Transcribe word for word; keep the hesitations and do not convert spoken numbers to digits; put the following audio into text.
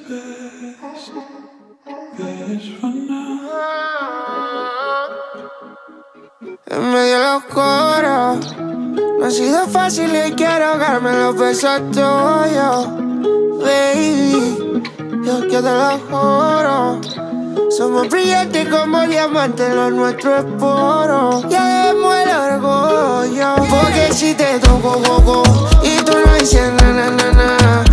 En medio de los coros, no ha sido fácil y quiero ahogarme en los besos tuyos, baby. Yo que te lo juro, somos brillantes como diamantes, lo nuestro es puro. Ya dejemos el orgullo, porque si te toco, coco, y tú no dices na na na na,